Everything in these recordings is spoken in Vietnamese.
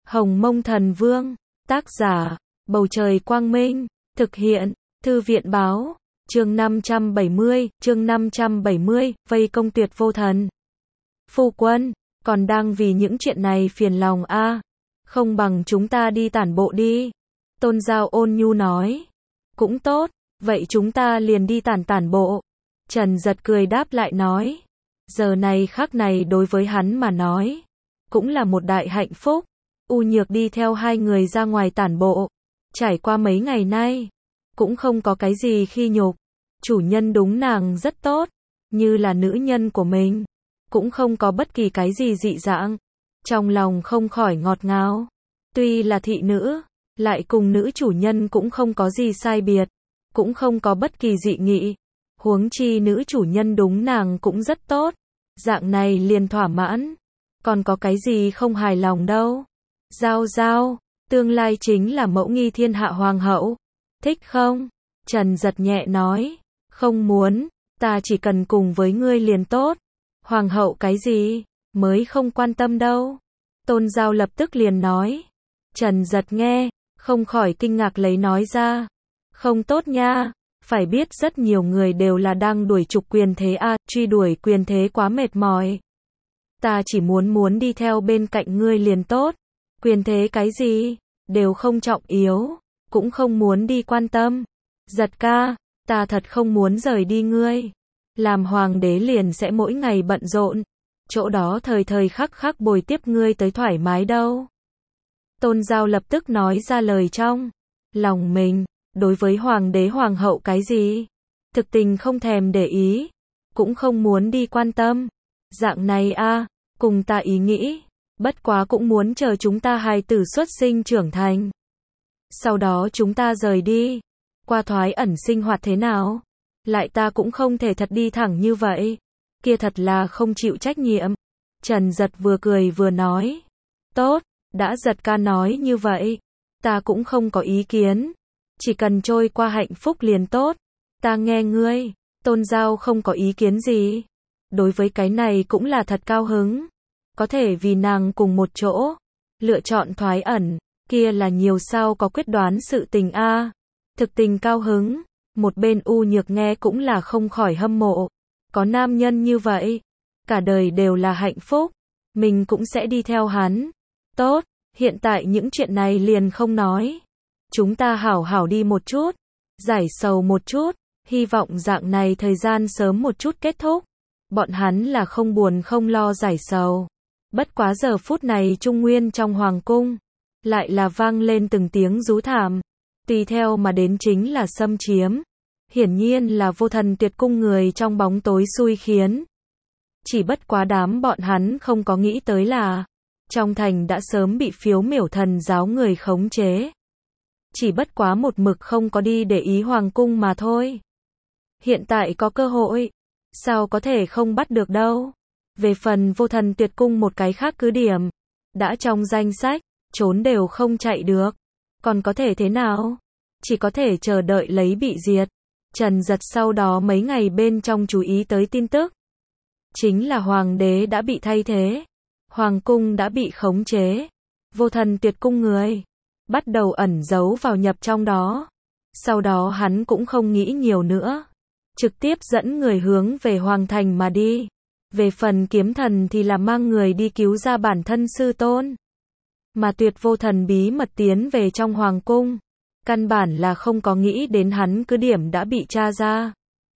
Hồng Mông Thần Vương, tác giả, Bầu Trời Quang Minh, thực hiện, Thư viện Báo, chương 570, vây công Tuyệt Vô Thần. Phu quân, còn đang vì những chuyện này phiền lòng a? Không bằng chúng ta đi tản bộ đi. Tôn Giao ôn nhu nói. Cũng tốt, vậy chúng ta liền đi tản bộ. Trần Giật cười đáp lại nói. Giờ này khắc này đối với hắn mà nói, cũng là một đại hạnh phúc. U Nhược đi theo hai người ra ngoài tản bộ. Trải qua mấy ngày nay, cũng không có cái gì khi nhục. Chủ nhân đúng nàng rất tốt, như là nữ nhân của mình. Cũng không có bất kỳ cái gì dị dạng. Trong lòng không khỏi ngọt ngào. Tuy là thị nữ, lại cùng nữ chủ nhân cũng không có gì sai biệt. Cũng không có bất kỳ dị nghị. Huống chi nữ chủ nhân đúng nàng cũng rất tốt. Dạng này liền thỏa mãn. Còn có cái gì không hài lòng đâu. Giao Giao, tương lai chính là mẫu nghi thiên hạ hoàng hậu. Thích không? Trần Giật nhẹ nói. Không muốn, ta chỉ cần cùng với ngươi liền tốt. Hoàng hậu cái gì? Mới không quan tâm đâu. Tôn Giao lập tức liền nói. Trần Giật nghe, không khỏi kinh ngạc lấy nói ra. Không tốt nha, phải biết rất nhiều người đều là đang đuổi trục quyền thế a, truy đuổi quyền thế quá mệt mỏi. Ta chỉ muốn đi theo bên cạnh ngươi liền tốt. Quyền thế cái gì? Đều không trọng yếu, cũng không muốn đi quan tâm. Giật ca, ta thật không muốn rời đi ngươi. Làm hoàng đế liền sẽ mỗi ngày bận rộn. Chỗ đó thời thời khắc khắc bồi tiếp ngươi tới thoải mái đâu. Tôn Giao lập tức nói ra lời trong lòng mình. Đối với hoàng đế hoàng hậu cái gì? Thực tình không thèm để ý. Cũng không muốn đi quan tâm. Dạng này a, cùng ta ý nghĩ. Bất quá cũng muốn chờ chúng ta hài tử xuất sinh trưởng thành. Sau đó chúng ta rời đi. Qua thoái ẩn sinh hoạt thế nào? Lại ta cũng không thể thật đi thẳng như vậy. Kia thật là không chịu trách nhiệm. Trần Giật vừa cười vừa nói. Tốt, đã Giật ca nói như vậy. Ta cũng không có ý kiến. Chỉ cần trôi qua hạnh phúc liền tốt. Ta nghe ngươi. Tôn Giao không có ý kiến gì. Đối với cái này cũng là thật cao hứng. Có thể vì nàng cùng một chỗ. Lựa chọn thoái ẩn. Kia là nhiều sao có quyết đoán sự tình a. Thực tình cao hứng. Một bên U Nhược nghe cũng là không khỏi hâm mộ. Có nam nhân như vậy. Cả đời đều là hạnh phúc. Mình cũng sẽ đi theo hắn. Tốt, hiện tại những chuyện này liền không nói. Chúng ta hảo hảo đi một chút. Giải sầu một chút. Hy vọng dạng này thời gian sớm một chút kết thúc. Bọn hắn là không buồn không lo giải sầu. Bất quá giờ phút này Trung Nguyên trong hoàng cung. Lại là vang lên từng tiếng rú thảm. Tùy theo mà đến chính là xâm chiếm. Hiển nhiên là Vô Thần Tuyệt Cung người trong bóng tối xui khiến. Chỉ bất quá đám bọn hắn không có nghĩ tới là trong thành đã sớm bị Phiếu Miểu Thần giáo người khống chế. Chỉ bất quá một mực không có đi để ý hoàng cung mà thôi. Hiện tại có cơ hội, sao có thể không bắt được đâu. Về phần Vô Thần Tuyệt Cung một cái khác cứ điểm, đã trong danh sách, trốn đều không chạy được. Còn có thể thế nào? Chỉ có thể chờ đợi lấy bị diệt. Trần Giật sau đó mấy ngày bên trong chú ý tới tin tức. Chính là hoàng đế đã bị thay thế. Hoàng cung đã bị khống chế. Vô Thần Tuyệt Cung người bắt đầu ẩn giấu vào nhập trong đó. Sau đó hắn cũng không nghĩ nhiều nữa. Trực tiếp dẫn người hướng về hoàng thành mà đi. Về phần Kiếm Thần thì là mang người đi cứu ra bản thân sư tôn. Mà Tuyệt Vô Thần bí mật tiến về trong hoàng cung. Căn bản là không có nghĩ đến hắn cứ điểm đã bị tra ra.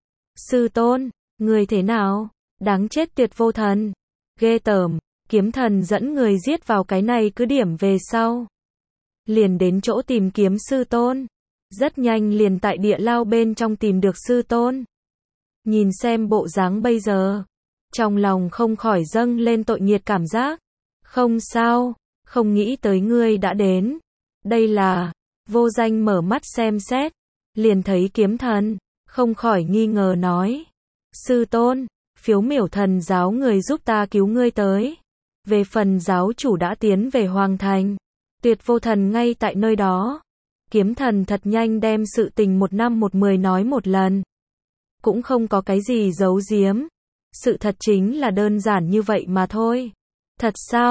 Sư tôn, người thế nào? Đáng chết Tuyệt Vô Thần. Ghê tởm, Kiếm Thần dẫn người giết vào cái này cứ điểm về sau. Liền đến chỗ tìm kiếm sư tôn. Rất nhanh liền tại địa lao bên trong tìm được sư tôn. Nhìn xem bộ dáng bây giờ. Trong lòng không khỏi dâng lên tội nghiệt cảm giác. Không sao, không nghĩ tới ngươi đã đến. Đây là... Vô Danh mở mắt xem xét, liền thấy Kiếm Thần, không khỏi nghi ngờ nói. Sư tôn, Phiếu Miểu Thần giáo người giúp ta cứu ngươi tới. Về phần giáo chủ đã tiến về hoàng thành. Tuyệt Vô Thần ngay tại nơi đó. Kiếm Thần thật nhanh đem sự tình 1 năm 1 10 nói một lần. Cũng không có cái gì giấu giếm. Sự thật chính là đơn giản như vậy mà thôi. Thật sao?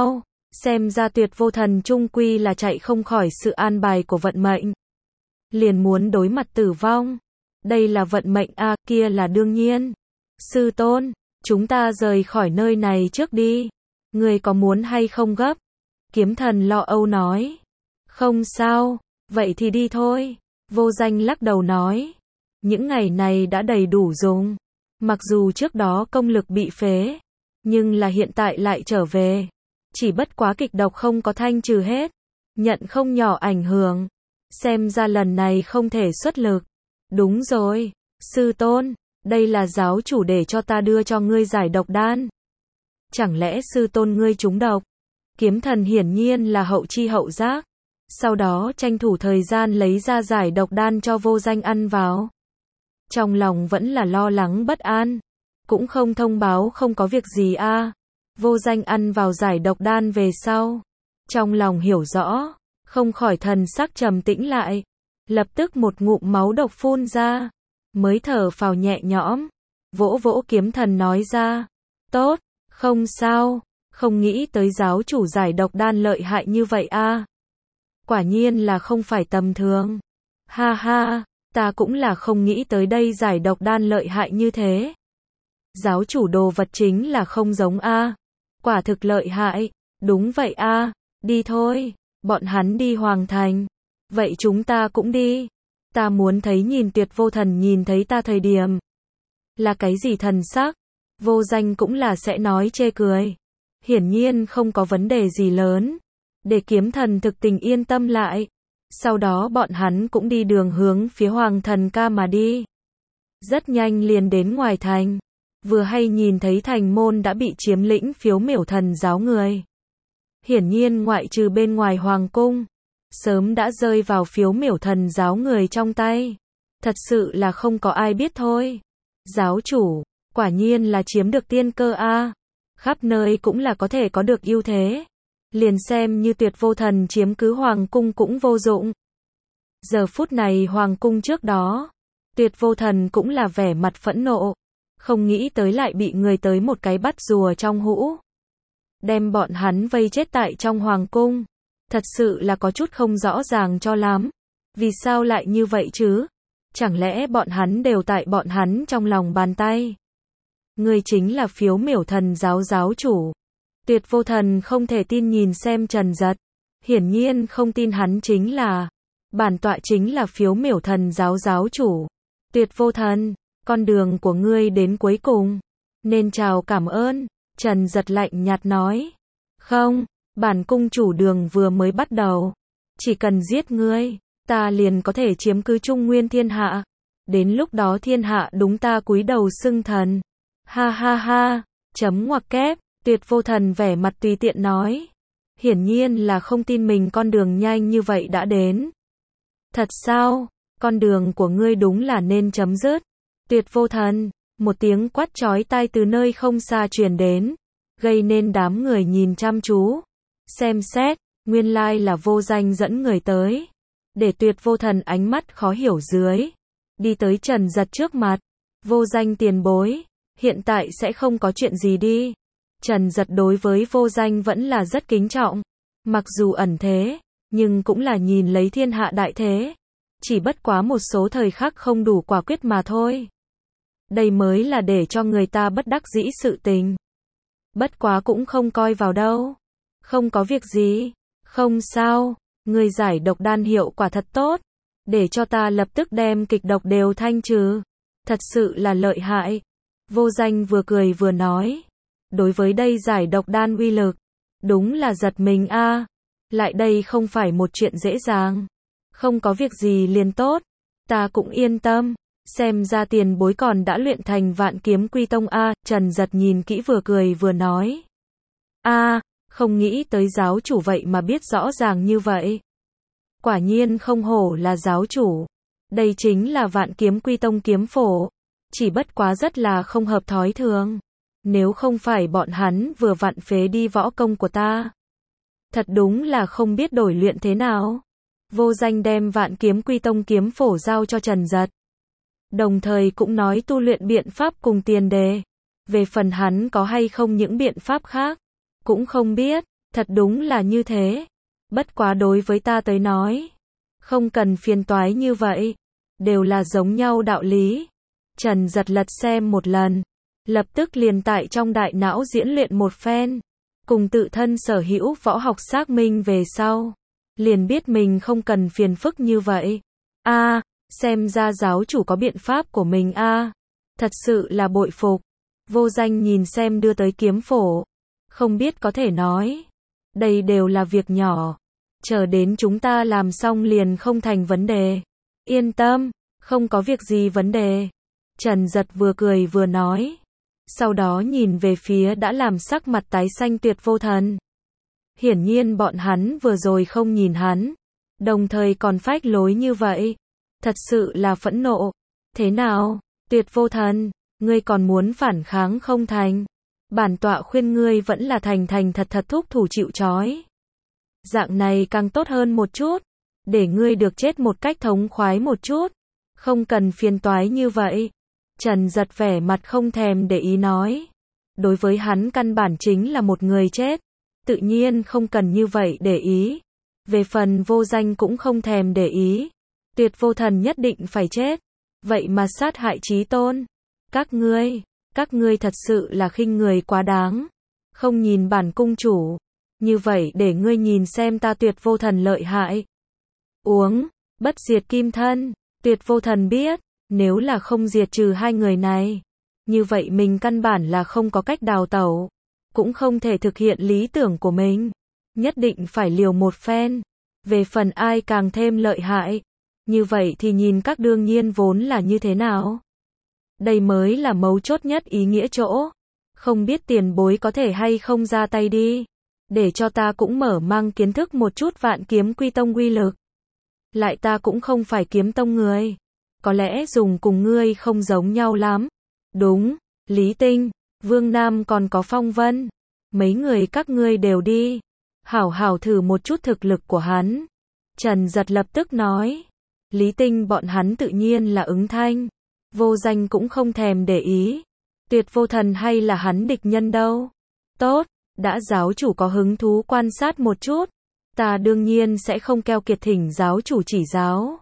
Xem ra Tuyệt Vô Thần chung quy là chạy không khỏi sự an bài của vận mệnh. Liền muốn đối mặt tử vong. Đây là vận mệnh a, kia là đương nhiên. Sư tôn, chúng ta rời khỏi nơi này trước đi. Người có muốn hay không gấp? Kiếm Thần lo âu nói. Không sao, vậy thì đi thôi. Vô Danh lắc đầu nói. Những ngày này đã đầy đủ dùng. Mặc dù trước đó công lực bị phế, nhưng là hiện tại lại trở về. Chỉ bất quá kịch độc không có thanh trừ hết. Nhận không nhỏ ảnh hưởng. Xem ra lần này không thể xuất lực. Đúng rồi, sư tôn, đây là giáo chủ để cho ta đưa cho ngươi giải độc đan. Chẳng lẽ sư tôn ngươi trúng độc? Kiếm Thần hiển nhiên là hậu chi hậu giác. Sau đó tranh thủ thời gian lấy ra giải độc đan cho Vô Danh ăn vào. Trong lòng vẫn là lo lắng bất an. Cũng không thông báo không có việc gì a. Vô Danh ăn vào giải độc đan về sau. Trong lòng hiểu rõ, không khỏi thần sắc trầm tĩnh lại. Lập tức một ngụm máu độc phun ra. Mới thở phào nhẹ nhõm. Vỗ vỗ Kiếm Thần nói ra. Tốt, không sao. Không nghĩ tới giáo chủ giải độc đan lợi hại như vậy a. Quả nhiên là không phải tầm thường. Ha ha, ta cũng là không nghĩ tới đây giải độc đan lợi hại như thế. Giáo chủ đồ vật chính là không giống a. Quả thực lợi hại. Đúng vậy a. Đi thôi, bọn hắn đi Hoàng Thành. Vậy chúng ta cũng đi. Ta muốn thấy nhìn Tuyệt Vô Thần nhìn thấy ta thời điểm. Là cái gì thần sắc? Vô Danh cũng là sẽ nói chê cười. Hiển nhiên không có vấn đề gì lớn. Để Kiếm Thần thực tình yên tâm lại. Sau đó bọn hắn cũng đi đường hướng phía Hoàng Thần Ca mà đi. Rất nhanh liền đến ngoài thành. Vừa hay nhìn thấy thành môn đã bị chiếm lĩnh Phiếu Miểu Thần giáo người. Hiển nhiên ngoại trừ bên ngoài Hoàng cung, sớm đã rơi vào Phiếu Miểu Thần giáo người trong tay. Thật sự là không có ai biết thôi. Giáo chủ, quả nhiên là chiếm được tiên cơ a. Khắp nơi cũng là có thể có được ưu thế. Liền xem như Tuyệt Vô Thần chiếm cứ Hoàng cung cũng vô dụng. Giờ phút này Hoàng cung trước đó, Tuyệt Vô Thần cũng là vẻ mặt phẫn nộ. Không nghĩ tới lại bị người tới một cái bắt rùa trong hũ. Đem bọn hắn vây chết tại trong Hoàng cung. Thật sự là có chút không rõ ràng cho lắm. Vì sao lại như vậy chứ? Chẳng lẽ bọn hắn đều tại bọn hắn trong lòng bàn tay? Người chính là Phiếu Miểu Thần giáo giáo chủ. Tuyệt Vô Thần không thể tin nhìn xem Trần Dật. Hiển nhiên không tin hắn chính là. Bản tọa chính là Phiếu Miểu Thần giáo giáo chủ. Tuyệt Vô Thần, con đường của ngươi đến cuối cùng. Nên chào cảm ơn. Trần Dật lạnh nhạt nói. Không, bản cung chủ đường vừa mới bắt đầu. Chỉ cần giết ngươi, ta liền có thể chiếm cứ Trung Nguyên thiên hạ. Đến lúc đó thiên hạ đúng ta cúi đầu xưng thần. Ha ha ha, chấm ngoặc kép. Tuyệt Vô Thần vẻ mặt tùy tiện nói. Hiển nhiên là không tin mình con đường nhanh như vậy đã đến. Thật sao? Con đường của ngươi đúng là nên chấm dứt. Tuyệt Vô Thần, một tiếng quát chói tai từ nơi không xa truyền đến, gây nên đám người nhìn chăm chú. Xem xét, nguyên lai là Vô Danh dẫn người tới. Để Tuyệt Vô Thần ánh mắt khó hiểu dưới. Đi tới Trần Dật trước mặt. Vô Danh tiền bối, hiện tại sẽ không có chuyện gì đi. Trần Dật đối với Vô Danh vẫn là rất kính trọng. Mặc dù ẩn thế, nhưng cũng là nhìn lấy thiên hạ đại thế. Chỉ bất quá một số thời khắc không đủ quả quyết mà thôi. Đây mới là để cho người ta bất đắc dĩ sự tình. Bất quá cũng không coi vào đâu. Không có việc gì. Không sao. Người giải độc đan hiệu quả thật tốt. Để cho ta lập tức đem kịch độc đều thanh trừ. Thật sự là lợi hại. Vô Danh vừa cười vừa nói. Đối với đây giải độc đan uy lực, đúng là giật mình a. Lại đây không phải một chuyện dễ dàng. Không có việc gì liền tốt. Ta cũng yên tâm. Xem ra tiền bối còn đã luyện thành Vạn Kiếm Quy Tông a. Trần Dật nhìn kỹ vừa cười vừa nói. A, không nghĩ tới giáo chủ vậy mà biết rõ ràng như vậy. Quả nhiên không hổ là giáo chủ. Đây chính là Vạn Kiếm Quy Tông kiếm phổ. Chỉ bất quá rất là không hợp thói thường. Nếu không phải bọn hắn vừa vặn phế đi võ công của ta. Thật đúng là không biết đổi luyện thế nào. Vô Danh đem Vạn Kiếm Quy Tông kiếm phổ giao cho Trần Dật. Đồng thời cũng nói tu luyện biện pháp cùng tiền đề. Về phần hắn có hay không những biện pháp khác, cũng không biết. Thật đúng là như thế. Bất quá đối với ta tới nói, không cần phiền toái như vậy. Đều là giống nhau đạo lý. Trần Giật lật xem một lần. Lập tức liền tại trong đại não diễn luyện một phen. Cùng tự thân sở hữu võ học xác minh về sau. Liền biết mình không cần phiền phức như vậy. Xem ra giáo chủ có biện pháp của mình thật sự là bội phục. Vô Danh nhìn xem đưa tới kiếm phổ. Không biết có thể nói. Đây đều là việc nhỏ. Chờ đến chúng ta làm xong liền không thành vấn đề. Yên tâm, không có việc gì vấn đề. Trần Giật vừa cười vừa nói. Sau đó nhìn về phía đã làm sắc mặt tái xanh Tuyệt Vô Thần. Hiển nhiên bọn hắn vừa rồi không nhìn hắn. Đồng thời còn phách lối như vậy. Thật sự là phẫn nộ. Thế nào, Tuyệt Vô Thần, ngươi còn muốn phản kháng không thành? Bản tọa khuyên ngươi vẫn là thành thành thật thật thúc thủ chịu trói. Dạng này càng tốt hơn một chút. Để ngươi được chết một cách thống khoái một chút. Không cần phiền toái như vậy. Trần Giật vẻ mặt không thèm để ý nói. Đối với hắn căn bản chính là một người chết. Tự nhiên không cần như vậy để ý. Về phần Vô Danh cũng không thèm để ý. Tuyệt Vô Thần nhất định phải chết. Vậy mà sát hại chí tôn. Các ngươi thật sự là khinh người quá đáng. Không nhìn bản cung chủ. Như vậy để ngươi nhìn xem ta Tuyệt Vô Thần lợi hại. Uống, bất diệt kim thân. Tuyệt Vô Thần biết, nếu là không diệt trừ hai người này, như vậy mình căn bản là không có cách đào tẩu. Cũng không thể thực hiện lý tưởng của mình. Nhất định phải liều một phen. Về phần ai càng thêm lợi hại. Như vậy thì nhìn các đương nhiên vốn là như thế nào. Đây mới là mấu chốt nhất ý nghĩa chỗ. Không biết tiền bối có thể hay không ra tay đi. Để cho ta cũng mở mang kiến thức một chút Vạn Kiếm Quy Tông uy lực. Lại ta cũng không phải kiếm tông người. Có lẽ dùng cùng ngươi không giống nhau lắm. Đúng, Lý Tinh, Vương Nam còn có Phong Vân. Mấy người các ngươi đều đi. Hảo hảo thử một chút thực lực của hắn. Trần Giật lập tức nói. Lý Tinh bọn hắn tự nhiên là ứng thanh. Vô Danh cũng không thèm để ý. Tuyệt Vô Thần hay là hắn địch nhân đâu. Tốt, đã giáo chủ có hứng thú quan sát một chút. Ta đương nhiên sẽ không keo kiệt thỉnh giáo chủ chỉ giáo.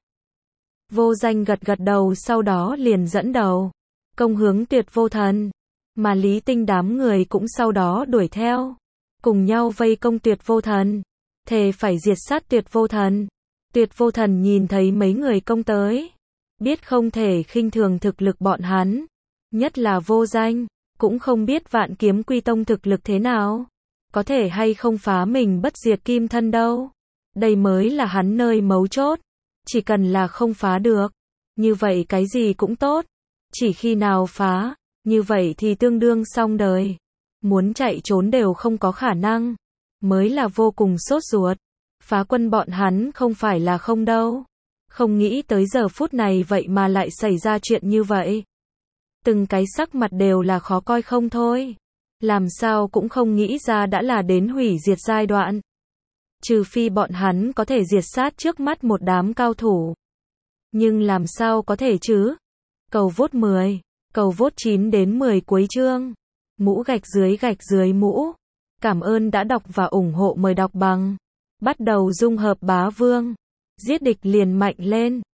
Vô Danh gật gật đầu sau đó liền dẫn đầu. Công hướng Tuyệt Vô Thần. Mà Lý Tinh đám người cũng sau đó đuổi theo. Cùng nhau vây công Tuyệt Vô Thần. Thề phải diệt sát Tuyệt Vô Thần. Tuyệt Vô Thần nhìn thấy mấy người công tới. Biết không thể khinh thường thực lực bọn hắn. Nhất là Vô Danh. Cũng không biết Vạn Kiếm Quy Tông thực lực thế nào. Có thể hay không phá mình bất diệt kim thân đâu. Đây mới là hắn nơi mấu chốt. Chỉ cần là không phá được. Như vậy cái gì cũng tốt. Chỉ khi nào phá. Như vậy thì tương đương xong đời. Muốn chạy trốn đều không có khả năng. Mới là vô cùng sốt ruột. Phá quân bọn hắn không phải là không đâu. Không nghĩ tới giờ phút này vậy mà lại xảy ra chuyện như vậy. Từng cái sắc mặt đều là khó coi không thôi. Làm sao cũng không nghĩ ra đã là đến hủy diệt giai đoạn. Trừ phi bọn hắn có thể diệt sát trước mắt một đám cao thủ. Nhưng làm sao có thể chứ? Cầu vote 10, cầu vote 9 đến 10 cuối chương. Mũ gạch dưới mũ. Cảm ơn đã đọc và ủng hộ, mời đọc bằng. Bắt đầu dung hợp bá vương. Giết địch liền mạnh lên.